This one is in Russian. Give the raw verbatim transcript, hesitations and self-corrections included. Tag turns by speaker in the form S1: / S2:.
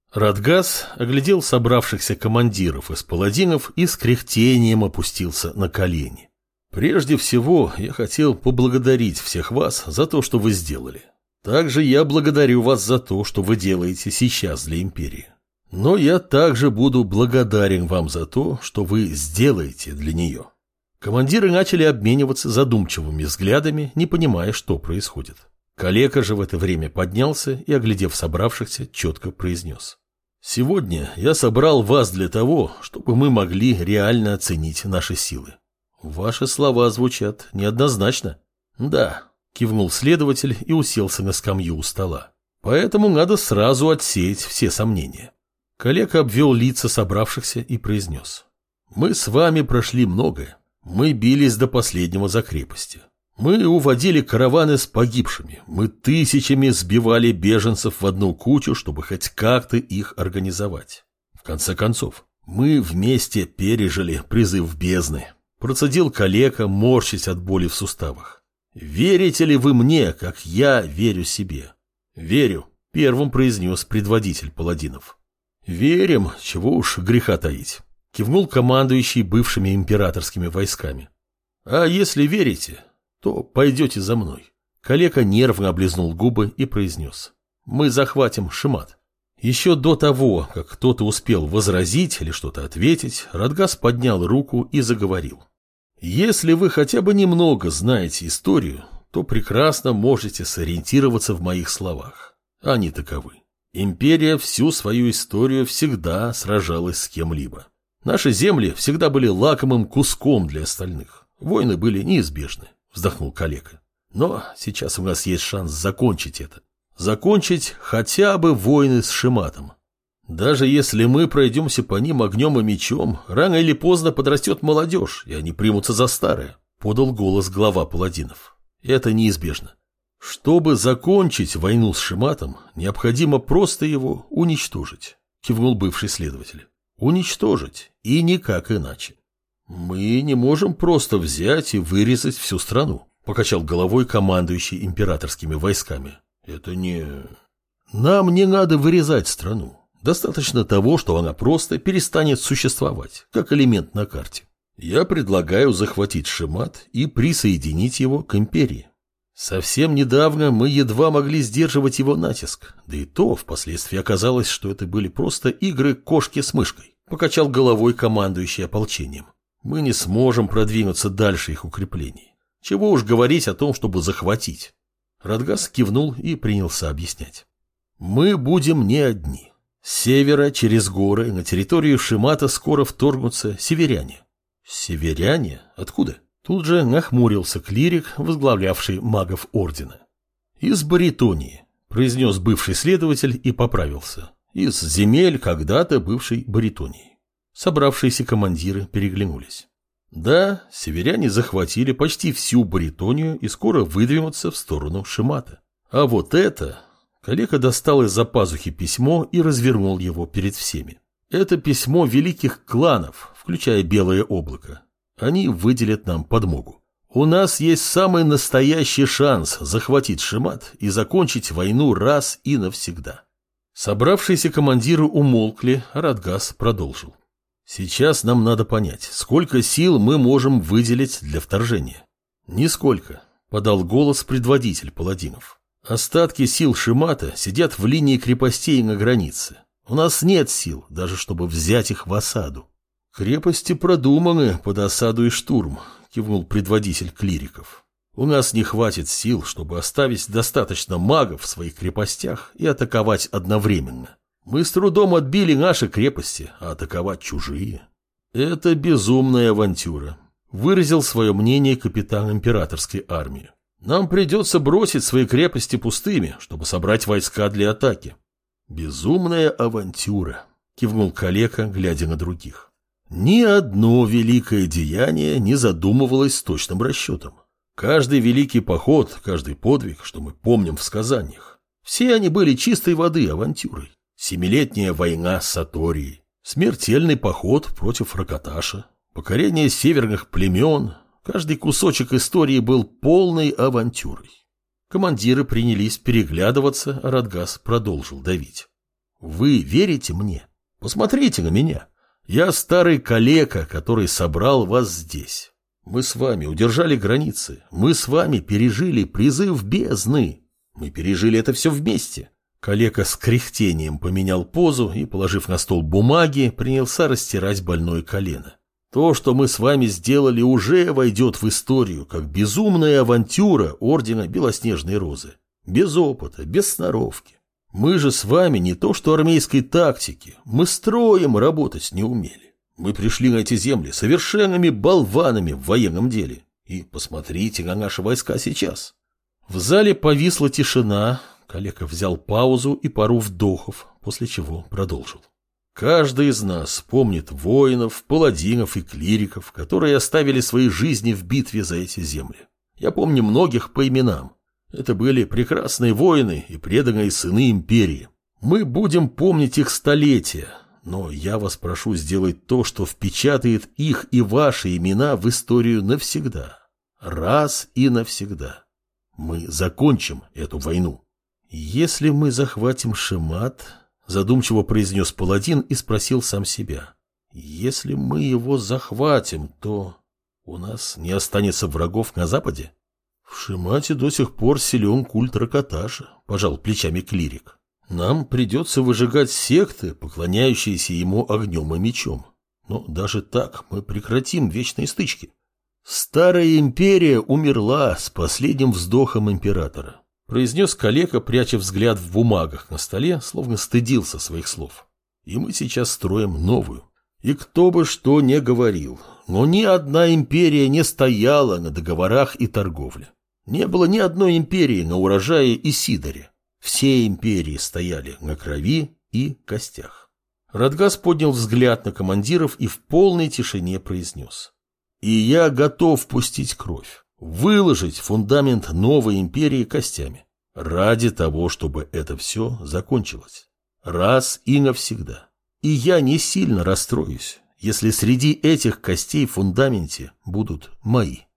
S1: Радгас оглядел собравшихся командиров из паладинов и с кряхтением опустился на колени. «Прежде всего, я хотел поблагодарить всех вас за то, что вы сделали. Также я благодарю вас за то, что вы делаете сейчас для империи. Но я также буду благодарен вам за то, что вы сделаете для нее». Командиры начали обмениваться задумчивыми взглядами, не понимая, что происходит. Калека же в это время поднялся и, оглядев собравшихся, четко произнес: «Сегодня я собрал вас для того, чтобы мы могли реально оценить наши силы. Ваши слова звучат неоднозначно». «Да», — кивнул следователь и уселся на скамью у стола. «Поэтому надо сразу отсеять все сомнения». Калека обвел лица собравшихся и произнес: «Мы с вами прошли многое. Мы бились до последнего за крепости. Мы уводили караваны с погибшими. Мы тысячами сбивали беженцев в одну кучу, чтобы хоть как-то их организовать. В конце концов, мы вместе пережили призыв бездны». Процедил Калека, морщась от боли в суставах. «Верите ли вы мне, как я верю себе?» «Верю», — первым произнес предводитель паладинов. «Верим, чего уж греха таить», — кивнул командующий бывшими императорскими войсками. «А если верите, то пойдете за мной». Калека нервно облизнул губы и произнес: «Мы захватим Шимат». Еще до того, как кто-то успел возразить или что-то ответить, Радгас поднял руку и заговорил: «Если вы хотя бы немного знаете историю, то прекрасно можете сориентироваться в моих словах. Они таковы. Империя всю свою историю всегда сражалась с кем-либо. Наши земли всегда были лакомым куском для остальных. Войны были неизбежны», — вздохнул Калека. «Но сейчас у нас есть шанс закончить это. Закончить хотя бы войны с Шиматом. Даже если мы пройдемся по ним огнем и мечом, рано или поздно подрастет молодежь, и они примутся за старое», — подал голос глава паладинов. «Это неизбежно. Чтобы закончить войну с Шиматом, необходимо просто его уничтожить», — кивнул бывший следователь. «Уничтожить, и никак иначе». «Мы не можем просто взять и вырезать всю страну», — покачал головой командующий императорскими войсками. «Это не... Нам не надо вырезать страну. Достаточно того, что она просто перестанет существовать, как элемент на карте. Я предлагаю захватить Шимат и присоединить его к империи. Совсем недавно мы едва могли сдерживать его натиск, да и то впоследствии оказалось, что это были просто игры кошки с мышкой», — покачал головой командующий ополчением. «Мы не сможем продвинуться дальше их укреплений. Чего уж говорить о том, чтобы захватить». Радгас кивнул и принялся объяснять. «Мы будем не одни. С севера через горы на территорию Шимата скоро вторгнутся северяне». «Северяне? Откуда?» Тут же нахмурился клирик, возглавлявший магов ордена. «Из Баритонии», — произнес бывший следователь и поправился. «Из земель, когда-то бывшей Баритонии». Собравшиеся командиры переглянулись. Да, северяне захватили почти всю Баритонию и скоро выдвинутся в сторону Шимата. А вот это... Калека достал из-за пазухи письмо и развернул его перед всеми. Это письмо великих кланов, включая Белое облако. Они выделят нам подмогу. У нас есть самый настоящий шанс захватить Шимат и закончить войну раз и навсегда. Собравшиеся командиры умолкли, а Радгас продолжил. Сейчас нам надо понять, сколько сил мы можем выделить для вторжения. Нисколько, подал голос предводитель паладинов. Остатки сил Шимата сидят в линии крепостей на границе. У нас нет сил, даже чтобы взять их в осаду. «Крепости продуманы под осаду и штурм», — кивнул предводитель клириков. «У нас не хватит сил, чтобы оставить достаточно магов в своих крепостях и атаковать одновременно. Мы с трудом отбили наши крепости, а атаковать чужие. Это безумная авантюра», — выразил свое мнение капитан императорской армии. «Нам придется бросить свои крепости пустыми, чтобы собрать войска для атаки». «Безумная авантюра», — кивнул Калека, глядя на других. Ни одно великое деяние не задумывалось с точным расчетом. Каждый великий поход, каждый подвиг, что мы помним в сказаниях, все они были чистой воды авантюрой. Семилетняя война с Саторией, смертельный поход против Ракаташа, покорение северных племен, каждый кусочек истории был полной авантюрой. Командиры принялись переглядываться, а Радгас продолжил давить. Вы верите мне? Посмотрите на меня. Я старый калека, который собрал вас здесь. Мы с вами удержали границы. Мы с вами пережили призыв бездны. Мы пережили это все вместе. Калека с кряхтением поменял позу и, положив на стол бумаги, принялся растирать больное колено. То, что мы с вами сделали, уже войдет в историю, как безумная авантюра Ордена Белоснежной Розы. Без опыта, без сноровки. Мы же с вами не то что армейской тактики, мы строем работать не умели. Мы пришли на эти земли совершенными болванами в военном деле. И посмотрите на наши войска сейчас. В зале повисла тишина. Калека взял паузу и пару вдохов, после чего продолжил. Каждый из нас помнит воинов, паладинов и клириков, которые оставили свои жизни в битве за эти земли. Я помню многих по именам. Это были прекрасные воины и преданные сыны империи. Мы будем помнить их столетия, но я вас прошу сделать то, что впечатает их и ваши имена в историю навсегда. Раз и навсегда. Мы закончим эту войну. Если мы захватим Шемат, задумчиво произнес паладин и спросил сам себя. Если мы его захватим, то у нас не останется врагов на западе? В Шемате до сих пор силен культ Ракаташа, пожал плечами клирик. Нам придется выжигать секты, поклоняющиеся ему огнем и мечом. Но даже так мы прекратим вечные стычки. Старая империя умерла с последним вздохом императора, произнес калека, пряча взгляд в бумагах на столе, словно стыдился своих слов. И мы сейчас строим новую. И кто бы что ни говорил, но ни одна империя не стояла на договорах и торговле. Не было ни одной империи на урожае и сидоре. Все империи стояли на крови и костях. Радгас поднял взгляд на командиров и в полной тишине произнес. И я готов пустить кровь, выложить фундамент новой империи костями. Ради того, чтобы это все закончилось. Раз и навсегда. И я не сильно расстроюсь, если среди этих костей в фундаменте будут мои.